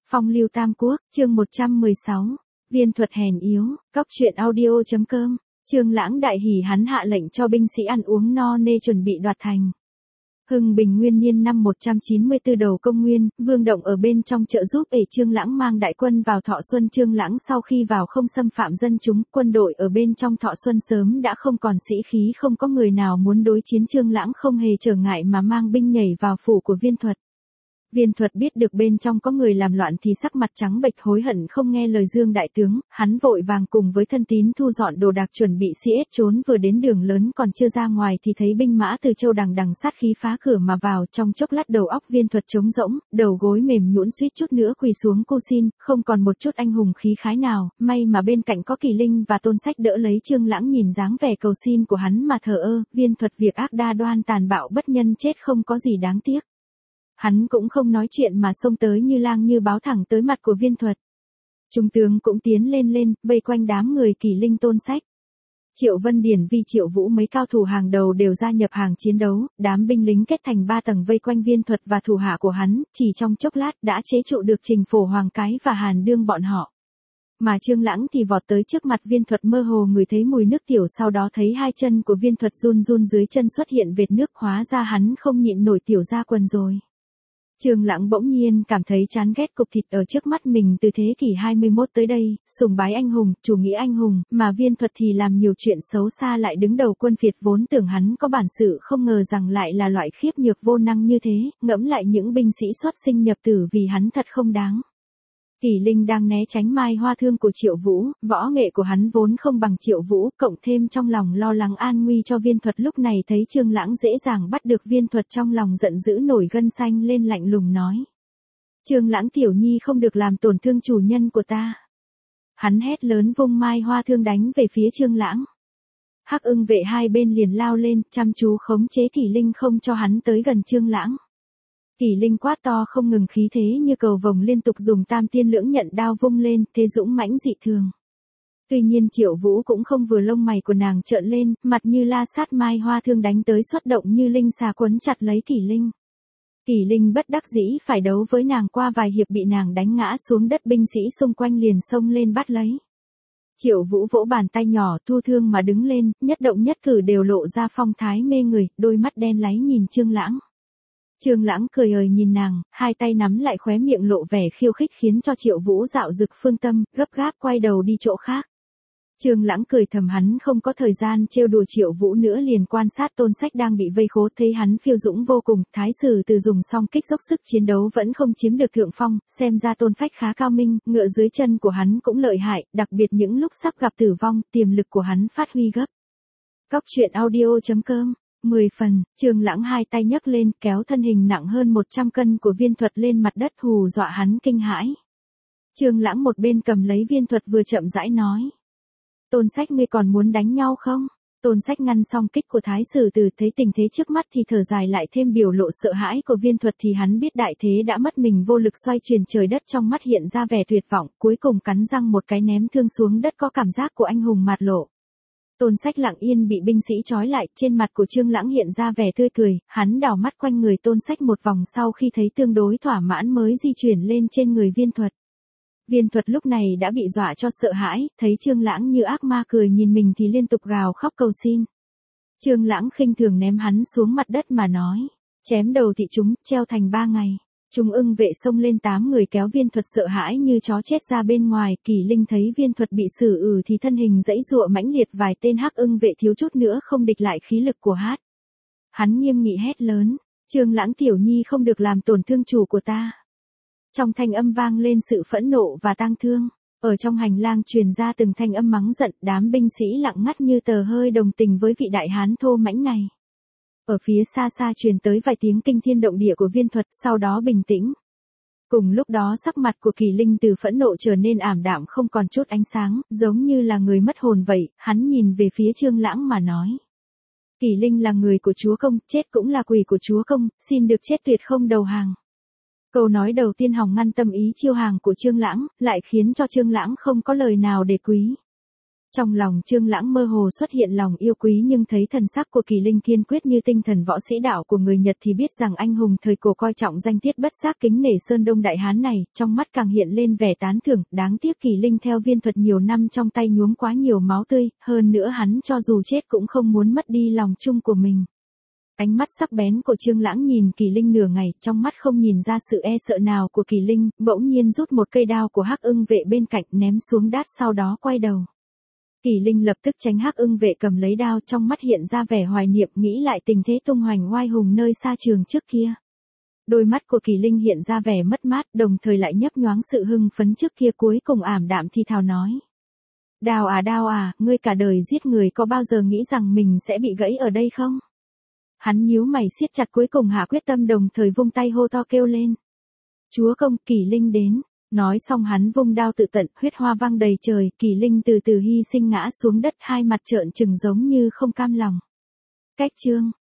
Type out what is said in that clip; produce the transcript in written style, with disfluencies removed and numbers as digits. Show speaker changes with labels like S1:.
S1: Phong lưu Tam Quốc, chương 116. Viên thuật hèn yếu, Cóc truyện audio.com. Trương Lãng đại hỉ, hắn hạ lệnh cho binh sĩ ăn uống no nê chuẩn bị đoạt thành. Hưng Bình Nguyên Niên năm 194 đầu công nguyên, Vương Động ở bên trong trợ giúp Trương Lãng mang đại quân vào Thọ Xuân. Trương Lãng sau khi vào không xâm phạm dân chúng, quân đội ở bên trong Thọ Xuân sớm đã không còn sĩ khí, không có người nào muốn đối chiến. Trương Lãng không hề trở ngại mà mang binh nhảy vào phủ của Viên Thuật. Viên Thuật biết được bên trong có người làm loạn thì sắc mặt trắng bệch, hối hận không nghe lời Dương đại tướng, hắn vội vàng cùng với thân tín thu dọn đồ đạc chuẩn bị siết trốn. Vừa đến đường lớn còn chưa ra ngoài thì thấy binh mã từ châu đằng đằng sát khí phá cửa mà vào, trong chốc lát đầu óc Viên Thuật trống rỗng, đầu gối mềm nhũn suýt chút nữa quỳ xuống cu xin, không còn một chút anh hùng khí khái nào. May mà bên cạnh có Kỳ Linh và Tôn Sách đỡ lấy. Trương Lãng nhìn dáng vẻ cầu xin của hắn mà thờ ơ. Viên Thuật việc ác đa đoan tàn bạo bất nhân, chết không có gì đáng tiếc. Hắn cũng không nói chuyện mà xông tới như lang như báo thẳng tới mặt của Viên Thuật. Trung tướng cũng tiến lên, vây quanh đám người Kỳ Linh Tôn Sách. Triệu Vân Điển Vi Triệu Vũ mấy cao thủ hàng đầu đều gia nhập hàng chiến đấu, đám binh lính kết thành 3 tầng vây quanh Viên Thuật và thủ hạ của hắn, chỉ trong chốc lát đã chế trụ được Trình Phổ, Hoàng Cái và Hàn Đương bọn họ. Mà Trương Lãng thì vọt tới trước mặt Viên Thuật, mơ hồ ngửi thấy mùi nước tiểu, sau đó thấy hai chân của Viên Thuật run run, dưới chân xuất hiện vệt nước, hóa ra hắn không nhịn nổi tiểu ra quần rồi. Trương Lãng bỗng nhiên cảm thấy chán ghét cục thịt ở trước mắt mình. Từ thế kỷ 21 tới đây, sùng bái anh hùng, chủ nghĩa anh hùng, mà Viên Thuật thì làm nhiều chuyện xấu xa, lại đứng đầu quân phiệt. Vốn tưởng hắn có bản sự, không ngờ rằng lại là loại khiếp nhược vô năng như thế. Ngẫm lại những binh sĩ xuất sinh nhập tử vì hắn thật không đáng. Kỳ Linh đang né tránh mai hoa thương của Triệu Vũ, võ nghệ của hắn vốn không bằng Triệu Vũ, cộng thêm trong lòng lo lắng an nguy cho Viên Thuật. Lúc này thấy Trương Lãng dễ dàng bắt được Viên Thuật, trong lòng giận dữ nổi gân xanh lên, lạnh lùng nói: Trương Lãng tiểu nhi không được làm tổn thương chủ nhân của ta. Hắn hét lớn, vung mai hoa thương đánh về phía Trương Lãng. Hắc Ưng vệ hai bên liền lao lên, chăm chú khống chế Kỳ Linh không cho hắn tới gần Trương Lãng. Kỳ Linh quát to không ngừng, khí thế như cầu vồng, liên tục dùng tam tiên lưỡng nhận đao vung lên, thế dũng mãnh dị thường. Tuy nhiên Triệu Vũ cũng không vừa, lông mày của nàng trợn lên, mặt như la sát, mai hoa thương đánh tới xuất động như linh xà quấn chặt lấy Kỳ Linh. Kỳ Linh bất đắc dĩ phải đấu với nàng, qua vài hiệp bị nàng đánh ngã xuống đất, binh sĩ xung quanh liền xông lên bắt lấy. Triệu Vũ vỗ bàn tay nhỏ, thu thương mà đứng lên, nhất động nhất cử đều lộ ra phong thái mê người, đôi mắt đen láy nhìn Trương Lãng. Trương Lãng cười ời nhìn nàng, hai tay nắm lại, khóe miệng lộ vẻ khiêu khích, khiến cho Triệu Vũ dạo dực phương tâm, gấp gáp quay đầu đi chỗ khác. Trương Lãng cười thầm, hắn không có thời gian trêu đùa Triệu Vũ nữa, liền quan sát Tôn Sách đang bị vây khốn, thấy hắn phiêu dũng vô cùng. Thái sử từ dùng song kích dốc sức chiến đấu vẫn không chiếm được thượng phong, xem ra Tôn Phách khá cao minh, ngựa dưới chân của hắn cũng lợi hại, đặc biệt những lúc sắp gặp tử vong, tiềm lực của hắn phát huy gấp. Cóc truyện audio.com 10 phần. Trương Lãng hai tay nhấc lên, kéo thân hình nặng hơn 100 cân của Viên Thuật lên mặt đất, hù dọa hắn kinh hãi. Trương Lãng một bên cầm lấy Viên Thuật vừa chậm rãi nói: Tôn Sách, ngươi còn muốn đánh nhau không? Tôn Sách ngăn xong kích của Thái sử từ, thấy tình thế trước mắt thì thở dài, lại thêm biểu lộ sợ hãi của Viên Thuật thì hắn biết đại thế đã mất, mình vô lực xoay chuyển trời đất, trong mắt hiện ra vẻ tuyệt vọng, cuối cùng cắn răng một cái ném thương xuống đất, có cảm giác của anh hùng mạt lộ. Tôn Sách lặng yên bị binh sĩ trói lại, trên mặt của Trương Lãng hiện ra vẻ tươi cười, hắn đảo mắt quanh người Tôn Sách một vòng, sau khi thấy tương đối thỏa mãn mới di chuyển lên trên người Viên Thuật. Viên Thuật lúc này đã bị dọa cho sợ hãi, thấy Trương Lãng như ác ma cười nhìn mình thì liên tục gào khóc cầu xin. Trương Lãng khinh thường ném hắn xuống mặt đất mà nói: chém đầu thị chúng, treo thành 3 ngày. Trung Ưng vệ xông lên, 8 người kéo Viên Thuật sợ hãi như chó chết ra bên ngoài. Kỳ Linh thấy Viên Thuật bị xử thì thân hình giãy giụa mãnh liệt, vài tên Hắc Ưng vệ thiếu chút nữa không địch lại khí lực của hát. Hắn nghiêm nghị hét lớn: Trương Lãng tiểu nhi không được làm tổn thương chủ của ta. Trong thanh âm vang lên sự phẫn nộ và tang thương. Ở trong hành lang truyền ra từng thanh âm mắng giận, đám binh sĩ lặng ngắt như tờ, hơi đồng tình với vị đại hán thô mãnh này. Ở phía xa xa truyền tới vài tiếng kinh thiên động địa của Viên Thuật, sau đó bình tĩnh. Cùng lúc đó sắc mặt của Kỳ Linh từ phẫn nộ trở nên ảm đạm, không còn chút ánh sáng, giống như là người mất hồn vậy. Hắn nhìn về phía Trương Lãng mà nói: Kỳ Linh là người của chúa công, chết cũng là quỷ của chúa công, xin được chết tuyệt không đầu hàng. Câu nói đầu tiên hòng ngăn tâm ý chiêu hàng của Trương Lãng, lại khiến cho Trương Lãng không có lời nào để quý. Trong lòng Trương Lãng mơ hồ xuất hiện lòng yêu quý, nhưng thấy thần sắc của Kỳ Linh kiên quyết như tinh thần võ sĩ đạo của người Nhật thì biết rằng anh hùng thời cổ coi trọng danh tiết bất giác kính nể Sơn Đông Đại Hán này, trong mắt càng hiện lên vẻ tán thưởng. Đáng tiếc Kỳ Linh theo viên thuật nhiều năm trong tay nhuốm quá nhiều máu tươi, hơn nữa hắn cho dù chết cũng không muốn mất đi lòng chung của mình. Ánh mắt sắc bén của Trương Lãng nhìn Kỳ Linh nửa ngày, trong mắt không nhìn ra sự e sợ nào của Kỳ Linh, bỗng nhiên rút một cây đao của Hắc Ưng Vệ bên cạnh ném xuống đát, sau đó quay đầu. Kỳ Linh lập tức tránh Hắc Ưng Vệ cầm lấy đao, trong mắt hiện ra vẻ hoài niệm, nghĩ lại tình thế tung hoành oai hùng nơi xa trường trước kia. Đôi mắt của Kỳ Linh hiện ra vẻ mất mát, đồng thời lại nhấp nhoáng sự hưng phấn trước kia, cuối cùng ảm đạm thì thào nói. Đao à, ngươi cả đời giết người có bao giờ nghĩ rằng mình sẽ bị gãy ở đây không? Hắn nhíu mày siết chặt, cuối cùng hạ quyết tâm, đồng thời vung tay hô to kêu lên. Chúa công, Kỳ Linh đến. Nói xong hắn vung đao tự tận, huyết hoa văng đầy trời, Kỳ Linh từ từ hy sinh ngã xuống đất, hai mặt trợn trừng giống như không cam lòng. Cách chương